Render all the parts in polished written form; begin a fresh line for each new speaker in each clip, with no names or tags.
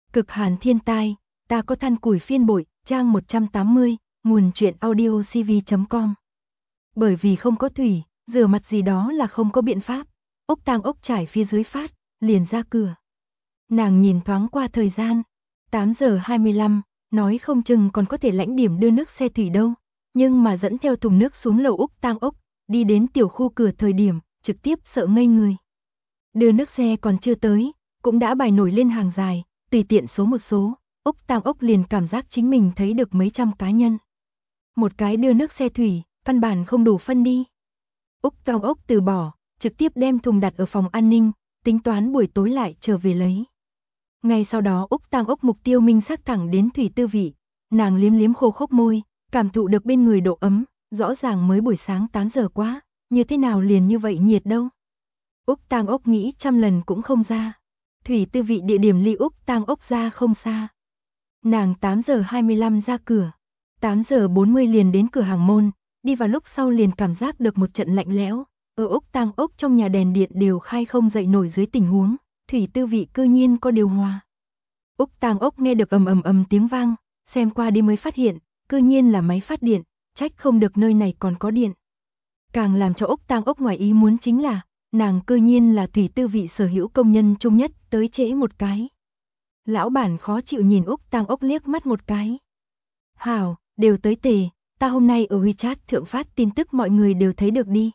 Cực hàn thiên tai, ta có than củi phiên bội, trang 180, nguồn truyện audio cv.com. Bởi vì không có thủy, rửa mặt gì đó là không có biện pháp. Úc Tang ốc trải phía dưới phát, liền ra cửa. Nàng nhìn thoáng qua thời gian, 8 giờ 25, nói không chừng còn có thể lãnh điểm đưa nước xe thủy đâu. Nhưng mà dẫn theo thùng nước xuống lầu Úc Tang ốc, đi đến tiểu khu cửa thời điểm, trực tiếp sợ ngây người. Đưa nước xe còn chưa tới, cũng đã bài nổi lên hàng dài, tùy tiện số một số, Úc Tang ốc liền cảm giác chính mình thấy được mấy trăm cá nhân. Một cái đưa nước xe thủy, căn bản không đủ phân đi. Úc Tang ốc từ bỏ, trực tiếp đem thùng đặt ở phòng an ninh, tính toán buổi tối lại trở về lấy. Ngay sau đó Úc Tang ốc mục tiêu minh xác thẳng đến thủy tư vị, nàng liếm liếm khô khốc môi, cảm thụ được bên người độ ấm, rõ ràng mới buổi sáng 8 giờ quá, như thế nào liền như vậy nhiệt đâu. Úc Tang ốc nghĩ trăm lần cũng không ra. Thủy tư vị địa điểm ly Úc Tang ốc ra không xa. Nàng 8 giờ 25 ra cửa, 8 giờ 40 liền đến cửa hàng môn, đi vào lúc sau liền cảm giác được một trận lạnh lẽo. Ở Úc Tang ốc trong nhà đèn điện đều khai không dậy nổi dưới tình huống, thủy tư vị cư nhiên có điều hòa. Úc Tang ốc nghe được ầm ầm ầm tiếng vang, xem qua đi mới phát hiện, cư nhiên là máy phát điện, trách không được nơi này còn có điện. Càng làm cho Úc Tang ốc ngoài ý muốn chính là, nàng cư nhiên là thủy tư vị sở hữu công nhân chung nhất, tới trễ một cái. Lão bản khó chịu nhìn Úc Tang ốc liếc mắt một cái. Hảo, đều tới tề, ta hôm nay ở WeChat thượng phát tin tức mọi người đều thấy được đi.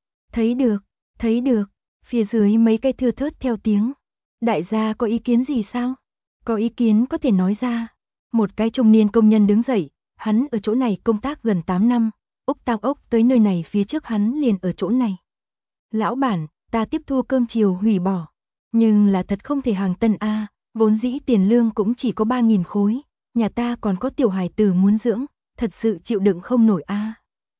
Thấy được, phía dưới mấy cây thưa thớt theo tiếng. Đại gia có ý kiến gì sao? Có ý kiến có thể nói ra. Một cái trung niên công nhân đứng dậy, hắn ở chỗ này công tác gần 8 năm, Úc Tang ốc tới nơi này phía trước hắn liền ở chỗ này. Lão bản, ta tiếp thu cơm chiều hủy bỏ. Nhưng là thật không thể hàng tân a, vốn dĩ tiền lương cũng chỉ có 3.000 khối, nhà ta còn có tiểu hài tử muốn dưỡng, thật sự chịu đựng không nổi a.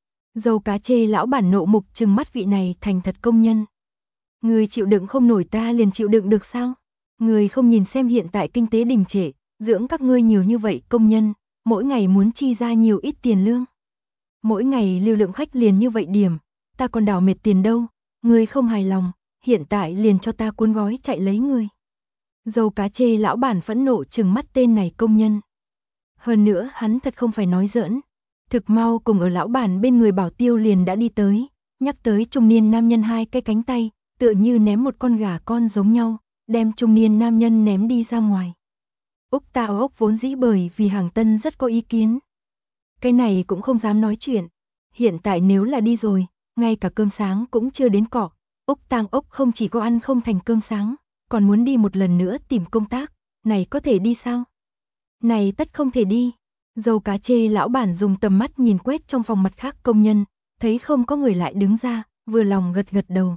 Dâu cá chê lão bản nộ mục trừng mắt vị này thành thật công nhân. Người chịu đựng không nổi ta liền chịu đựng được sao? Người không nhìn xem hiện tại kinh tế đình trệ, dưỡng các ngươi nhiều như vậy công nhân, mỗi ngày muốn chi ra nhiều ít tiền lương. Mỗi ngày lưu lượng khách liền như vậy điểm, ta còn đào mệt tiền đâu, người không hài lòng, hiện tại liền cho ta cuốn gói chạy lấy người. Dâu cá chê lão bản phẫn nộ trừng mắt tên này công nhân. Hơn nữa hắn thật không phải nói giỡn. Thực mau cùng ở lão bản bên người bảo tiêu liền đã đi tới, nhắc tới trung niên nam nhân hai cái cánh tay, tựa như ném một con gà con giống nhau, đem trung niên nam nhân ném đi ra ngoài. Úc Tang ốc vốn dĩ bởi vì hàng tân rất có ý kiến. Cái này cũng không dám nói chuyện. Hiện tại nếu là đi rồi, ngay cả cơm sáng cũng chưa đến cọ. Úc Tang ốc không chỉ có ăn không thành cơm sáng, còn muốn đi một lần nữa tìm công tác. Này có thể đi sao? Này tất không thể đi. Dâu cá chê lão bản dùng tầm mắt nhìn quét trong phòng mặt khác công nhân, thấy không có người lại đứng ra, vừa lòng gật gật đầu.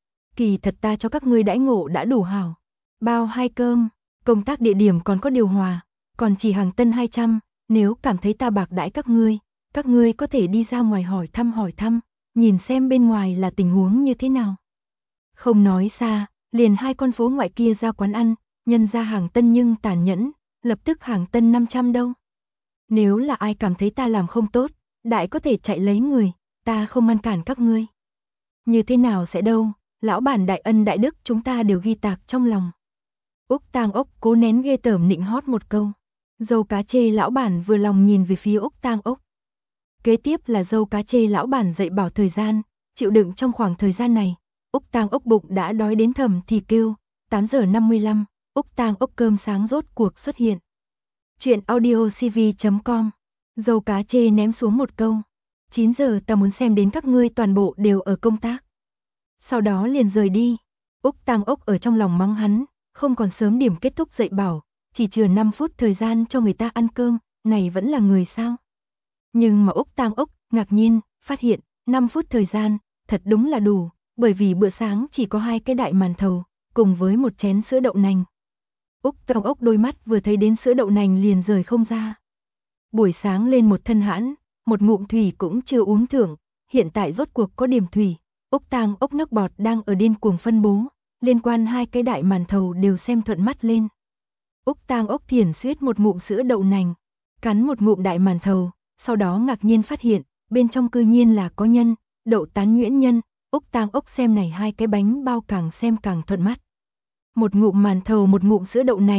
Kỳ thật ta cho các ngươi đãi ngộ đã đủ hảo. Bao 2 cơm, công tác địa điểm còn có điều hòa, còn chỉ hàng tân 200, nếu cảm thấy ta bạc đãi các ngươi có thể đi ra ngoài hỏi thăm, nhìn xem bên ngoài là tình huống như thế nào. Không nói xa, liền 2 con phố ngoại kia ra quán ăn, nhân ra hàng tân nhưng tàn nhẫn, lập tức hàng tân 500 đâu. Nếu là ai cảm thấy ta làm không tốt, đại có thể chạy lấy người, ta không ngăn cản các ngươi. Như thế nào sẽ đâu, lão bản đại ân đại đức chúng ta đều ghi tạc trong lòng. Úc Tang ốc cố nén ghê tởm nịnh hót một câu. Dâu cá chê lão bản vừa lòng nhìn về phía Úc Tang ốc. Kế tiếp là dâu cá chê lão bản dạy bảo thời gian, chịu đựng trong khoảng thời gian này. Úc Tang ốc bụng đã đói đến thầm thì kêu, 8 giờ 55, Úc Tang ốc cơm sáng rốt cuộc xuất hiện. Chuyện audio cv.com. Dâu cá chê ném xuống một câu. 9 giờ ta muốn xem đến các ngươi toàn bộ đều ở công tác. Sau đó liền rời đi. Úc Tang ốc ở trong lòng mắng hắn, không còn sớm điểm kết thúc dạy bảo, chỉ chừa 5 phút thời gian cho người ta ăn cơm, này vẫn là người sao? Nhưng mà Úc Tang ốc ngạc nhiên, phát hiện, 5 phút thời gian, thật đúng là đủ, bởi vì bữa sáng chỉ có 2 cái đại màn thầu, cùng với một chén sữa đậu nành. Úc Tang ốc đôi mắt vừa thấy đến sữa đậu nành liền rời không ra. Buổi sáng lên một thân hãn, một ngụm thủy cũng chưa uống thưởng, hiện tại rốt cuộc có điểm thủy. Úc Tang ốc nước bọt đang ở điên cuồng phân bố, liên quan 2 cái đại màn thầu đều xem thuận mắt lên. Úc Tang ốc thiển suýt một ngụm sữa đậu nành, cắn một ngụm đại màn thầu, sau đó ngạc nhiên phát hiện, bên trong cư nhiên là có nhân, đậu tán nhuyễn nhân. Úc Tang ốc xem này 2 cái bánh bao càng xem càng thuận mắt. Một ngụm màn thầu một ngụm sữa đậu nành,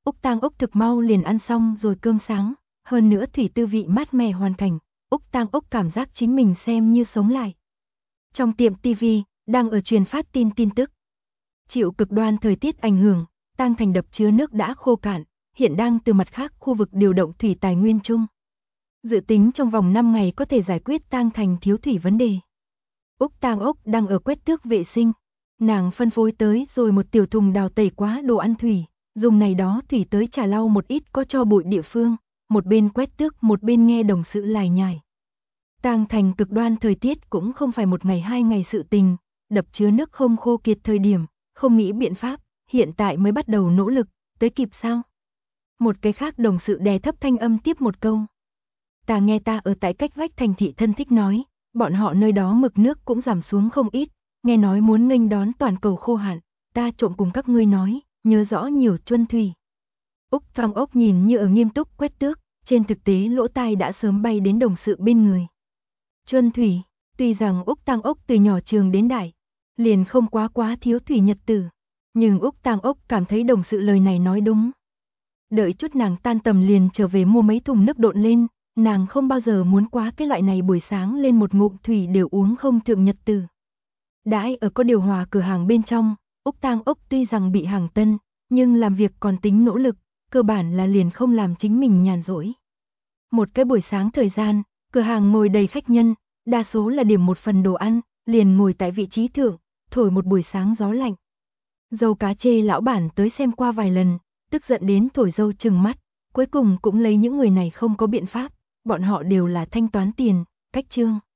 Úc Tang Úc thực mau liền ăn xong rồi cơm sáng, hơn nữa thủy tư vị mát mẻ hoàn cảnh, Úc Tang Úc cảm giác chính mình xem như sống lại. Trong tiệm TV, đang ở truyền phát tin tức. Chịu cực đoan thời tiết ảnh hưởng, Tang Thành đập chứa nước đã khô cạn, hiện đang từ mặt khác khu vực điều động thủy tài nguyên chung. Dự tính trong vòng 5 ngày có thể giải quyết Tang Thành thiếu thủy vấn đề. Úc Tang Úc đang ở quét tước vệ sinh. Nàng phân phối tới rồi một tiểu thùng đào tẩy quá đồ ăn thủy, dùng này đó thủy tới trà lau một ít có tro bụi địa phương, một bên quét tước một bên nghe đồng sự lải nhải. Tang Thành cực đoan thời tiết cũng không phải một ngày 2 ngày sự tình, đập chứa nước không khô kiệt thời điểm, không nghĩ biện pháp, hiện tại mới bắt đầu nỗ lực, tới kịp sao? Một cái khác đồng sự đè thấp thanh âm tiếp một câu. Ta nghe ta ở tại cách vách thành thị thân thích nói, bọn họ nơi đó mực nước cũng giảm xuống không ít, nghe nói muốn nghênh đón toàn cầu khô hạn, ta trộm cùng các ngươi nói, nhớ rõ nhiều chuân thủy. Úc Tang Úc nhìn như ở nghiêm túc quét tước, trên thực tế lỗ tai đã sớm bay đến đồng sự bên người. Chuân thủy, tuy rằng Úc Tang Úc từ nhỏ trường đến đại, liền không quá thiếu thủy nhật tử, nhưng Úc Tang Úc cảm thấy đồng sự lời này nói đúng. Đợi chút nàng tan tầm liền trở về mua mấy thùng nước độn lên, nàng không bao giờ muốn quá cái loại này buổi sáng lên một ngụm thủy đều uống không thượng nhật tử. Đãi ở có điều hòa cửa hàng bên trong, Úc Tang Úc tuy rằng bị hàng tân, nhưng làm việc còn tính nỗ lực, cơ bản là liền không làm chính mình nhàn rỗi. Một cái buổi sáng thời gian, cửa hàng ngồi đầy khách nhân, đa số là điểm một phần đồ ăn, liền ngồi tại vị trí thượng, thổi một buổi sáng gió lạnh. Dâu cá chê lão bản tới xem qua vài lần, tức giận đến thổi dâu trừng mắt, cuối cùng cũng lấy những người này không có biện pháp, bọn họ đều là thanh toán tiền, cách trương.